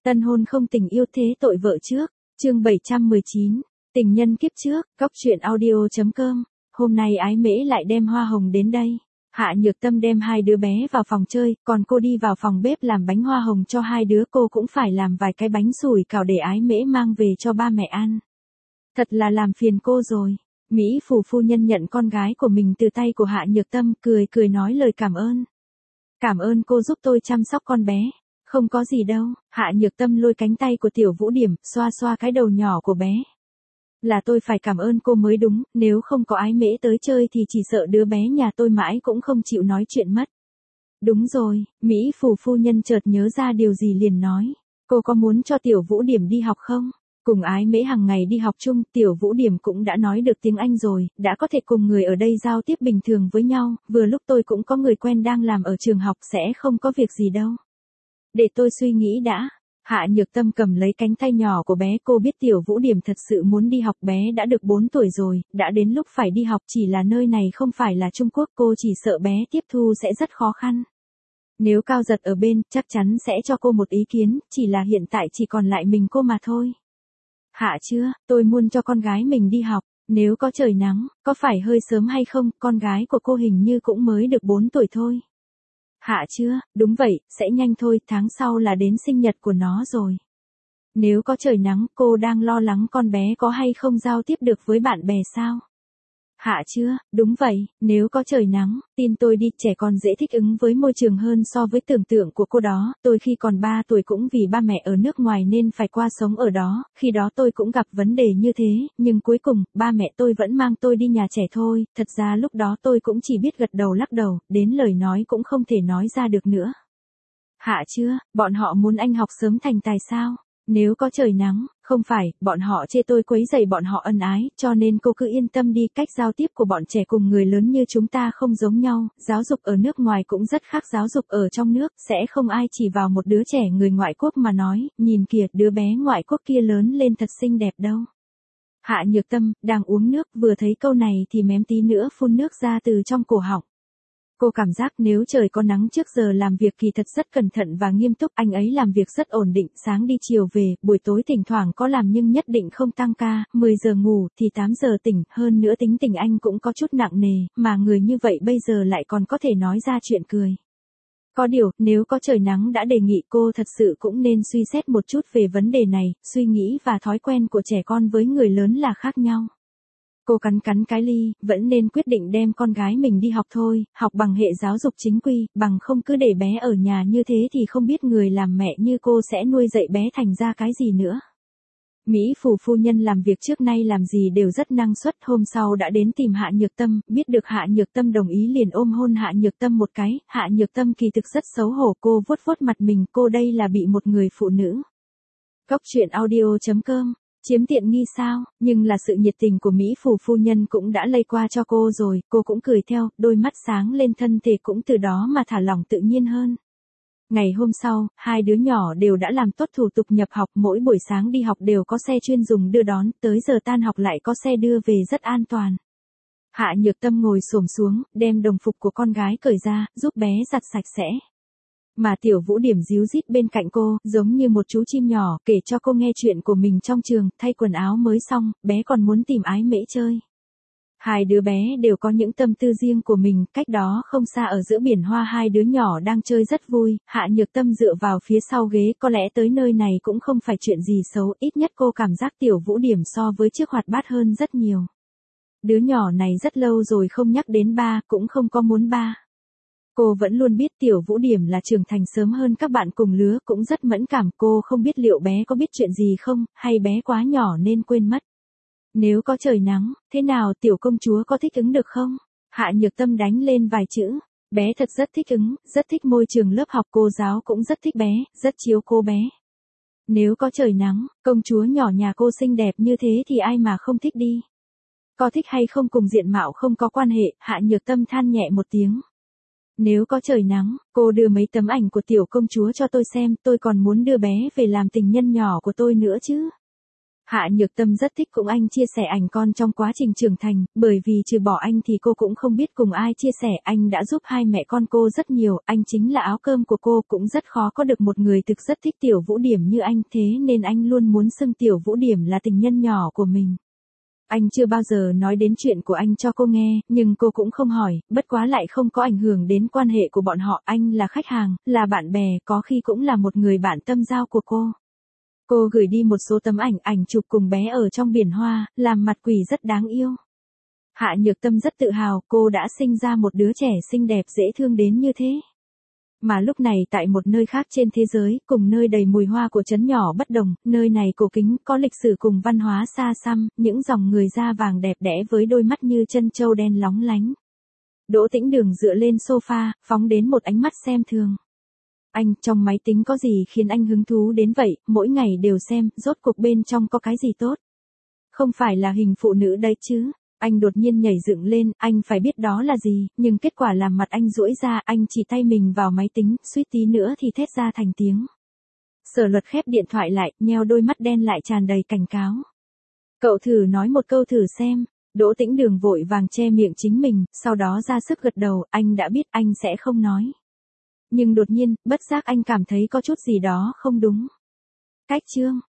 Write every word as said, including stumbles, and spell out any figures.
Tân hôn không tình yêu thế tội vợ trước, chương bảy trăm mười chín, tình nhân kiếp trước, góc truyện audio.com, hôm nay Ái Mễ lại đem hoa hồng đến đây. Hạ Nhược Tâm đem hai đứa bé vào phòng chơi, còn cô đi vào phòng bếp làm bánh hoa hồng cho hai đứa, cô cũng phải làm vài cái bánh sủi cảo để Ái Mễ mang về cho ba mẹ ăn. Thật là làm phiền cô rồi. Mỹ Phủ phu nhân nhận con gái của mình từ tay của Hạ Nhược Tâm, cười cười nói lời cảm ơn. Cảm ơn cô giúp tôi chăm sóc con bé. Không có gì đâu. Hạ Nhược Tâm lôi cánh tay của Tiểu Vũ Điểm, xoa xoa cái đầu nhỏ của bé. Là tôi phải cảm ơn cô mới đúng, nếu không có Ái Mễ tới chơi thì chỉ sợ đứa bé nhà tôi mãi cũng không chịu nói chuyện mất. Đúng rồi, Mỹ Phủ phu nhân chợt nhớ ra điều gì liền nói. Cô có muốn cho Tiểu Vũ Điểm đi học không? Cùng Ái Mễ hàng ngày đi học chung, Tiểu Vũ Điểm cũng đã nói được tiếng Anh rồi, đã có thể cùng người ở đây giao tiếp bình thường với nhau, vừa lúc tôi cũng có người quen đang làm ở trường học, sẽ không có việc gì đâu. Để tôi suy nghĩ đã. Hạ Nhược Tâm cầm lấy cánh tay nhỏ của bé, cô biết Tiểu Vũ Điểm thật sự muốn đi học, bé đã được bốn tuổi rồi, đã đến lúc phải đi học, chỉ là nơi này không phải là Trung Quốc, cô chỉ sợ bé tiếp thu sẽ rất khó khăn. Nếu Cao Giật ở bên, chắc chắn sẽ cho cô một ý kiến, chỉ là hiện tại chỉ còn lại mình cô mà thôi. Hạ chưa, tôi muốn cho con gái mình đi học, nếu có trời nắng, có phải hơi sớm hay không, con gái của cô hình như cũng mới được bốn tuổi thôi. Hạ chưa, đúng vậy, sẽ nhanh thôi, tháng sau là đến sinh nhật của nó rồi. Nếu có trời nắng, cô đang lo lắng con bé có hay không giao tiếp được với bạn bè sao? Hạ chưa, đúng vậy, nếu có trời nắng, tin tôi đi, trẻ con dễ thích ứng với môi trường hơn so với tưởng tượng của cô đó, tôi khi còn ba tuổi cũng vì ba mẹ ở nước ngoài nên phải qua sống ở đó, khi đó tôi cũng gặp vấn đề như thế, nhưng cuối cùng, ba mẹ tôi vẫn mang tôi đi nhà trẻ thôi, thật ra lúc đó tôi cũng chỉ biết gật đầu lắc đầu, đến lời nói cũng không thể nói ra được nữa. Hạ chưa, bọn họ muốn anh học sớm thành tài sao? Nếu có trời nắng, không phải, bọn họ chê tôi quấy rầy bọn họ ân ái, cho nên cô cứ yên tâm đi, cách giao tiếp của bọn trẻ cùng người lớn như chúng ta không giống nhau, giáo dục ở nước ngoài cũng rất khác giáo dục ở trong nước, sẽ không ai chỉ vào một đứa trẻ người ngoại quốc mà nói, nhìn kìa, đứa bé ngoại quốc kia lớn lên thật xinh đẹp đâu. Hạ Nhược Tâm, đang uống nước, vừa thấy câu này thì mém tí nữa phun nước ra từ trong cổ họng. Cô cảm giác nếu trời có nắng trước giờ làm việc kỳ thật rất cẩn thận và nghiêm túc, anh ấy làm việc rất ổn định, sáng đi chiều về, buổi tối thỉnh thoảng có làm nhưng nhất định không tăng ca, mười giờ ngủ thì tám giờ tỉnh, hơn nữa tính tình anh cũng có chút nặng nề, mà người như vậy bây giờ lại còn có thể nói ra chuyện cười. Có điều, nếu có trời nắng đã đề nghị cô thật sự cũng nên suy xét một chút về vấn đề này, suy nghĩ và thói quen của trẻ con với người lớn là khác nhau. Cô cắn cắn cái ly, vẫn nên quyết định đem con gái mình đi học thôi, học bằng hệ giáo dục chính quy, bằng không cứ để bé ở nhà như thế thì không biết người làm mẹ như cô sẽ nuôi dạy bé thành ra cái gì nữa. Mỹ Phủ phu nhân làm việc trước nay làm gì đều rất năng suất, hôm sau đã đến tìm Hạ Nhược Tâm, biết được Hạ Nhược Tâm đồng ý liền ôm hôn Hạ Nhược Tâm một cái, Hạ Nhược Tâm kỳ thực rất xấu hổ, cô vuốt vuốt mặt mình, cô đây là bị một người phụ nữ. Góc truyện audio.com chiếm tiện nghi sao, nhưng là sự nhiệt tình của Mỹ Phủ phu nhân cũng đã lây qua cho cô rồi, cô cũng cười theo, đôi mắt sáng lên, thân thể cũng từ đó mà thả lỏng tự nhiên hơn. Ngày hôm sau, hai đứa nhỏ đều đã làm tốt thủ tục nhập học, mỗi buổi sáng đi học đều có xe chuyên dùng đưa đón, tới giờ tan học lại có xe đưa về rất an toàn. Hạ Nhược Tâm ngồi xổm xuống, đem đồng phục của con gái cởi ra, giúp bé giặt sạch sẽ. Mà Tiểu Vũ Điểm díu dít bên cạnh cô, giống như một chú chim nhỏ, kể cho cô nghe chuyện của mình trong trường, thay quần áo mới xong, bé còn muốn tìm Ái Mễ chơi. Hai đứa bé đều có những tâm tư riêng của mình, cách đó không xa ở giữa biển hoa hai đứa nhỏ đang chơi rất vui, Hạ Nhược Tâm dựa vào phía sau ghế, có lẽ tới nơi này cũng không phải chuyện gì xấu, ít nhất cô cảm giác Tiểu Vũ Điểm so với trước hoạt bát hơn rất nhiều. Đứa nhỏ này rất lâu rồi không nhắc đến ba, cũng không có muốn ba. Cô vẫn luôn biết Tiểu Vũ Điểm là trưởng thành sớm hơn các bạn cùng lứa, cũng rất mẫn cảm, cô không biết liệu bé có biết chuyện gì không, hay bé quá nhỏ nên quên mất. Nếu có trời nắng, thế nào tiểu công chúa có thích ứng được không? Hạ Nhược Tâm đánh lên vài chữ, bé thật rất thích ứng, rất thích môi trường lớp học, cô giáo cũng rất thích bé, rất chiếu cô bé. Nếu có trời nắng, công chúa nhỏ nhà cô xinh đẹp như thế thì ai mà không thích đi. Có thích hay không cùng diện mạo không có quan hệ, Hạ Nhược Tâm than nhẹ một tiếng. Nếu có trời nắng, cô đưa mấy tấm ảnh của tiểu công chúa cho tôi xem, tôi còn muốn đưa bé về làm tình nhân nhỏ của tôi nữa chứ. Hạ Nhược Tâm rất thích cùng anh chia sẻ ảnh con trong quá trình trưởng thành, bởi vì trừ bỏ anh thì cô cũng không biết cùng ai chia sẻ, anh đã giúp hai mẹ con cô rất nhiều, anh chính là áo cơm của cô, cũng rất khó có được một người thực rất thích Tiểu Vũ Điểm như anh, thế nên anh luôn muốn xưng Tiểu Vũ Điểm là tình nhân nhỏ của mình. Anh chưa bao giờ nói đến chuyện của anh cho cô nghe, nhưng cô cũng không hỏi, bất quá lại không có ảnh hưởng đến quan hệ của bọn họ, anh là khách hàng, là bạn bè, có khi cũng là một người bạn tâm giao của cô. Cô gửi đi một số tấm ảnh, ảnh chụp cùng bé ở trong biển hoa, làm mặt quỷ rất đáng yêu. Hạ Nhược Tâm rất tự hào, cô đã sinh ra một đứa trẻ xinh đẹp dễ thương đến như thế. Mà lúc này tại một nơi khác trên thế giới, cùng nơi đầy mùi hoa của trấn nhỏ bất đồng, nơi này cổ kính, có lịch sử cùng văn hóa xa xăm, những dòng người da vàng đẹp đẽ với đôi mắt như chân châu đen lóng lánh. Đỗ Tĩnh Đường dựa lên sofa, phóng đến một ánh mắt xem thường. Anh, trong máy tính có gì khiến anh hứng thú đến vậy, mỗi ngày đều xem, rốt cuộc bên trong có cái gì tốt. Không phải là hình phụ nữ đấy chứ. Anh đột nhiên nhảy dựng lên, anh phải biết đó là gì, nhưng kết quả làm mặt anh duỗi ra, anh chỉ tay mình vào máy tính, suýt tí nữa thì thét ra thành tiếng. Sở Luật khép điện thoại lại, nheo đôi mắt đen lại tràn đầy cảnh cáo. Cậu thử nói một câu thử xem. Đỗ Tĩnh Đường vội vàng che miệng chính mình, sau đó ra sức gật đầu, anh đã biết anh sẽ không nói. Nhưng đột nhiên, bất giác anh cảm thấy có chút gì đó không đúng. Cách chương.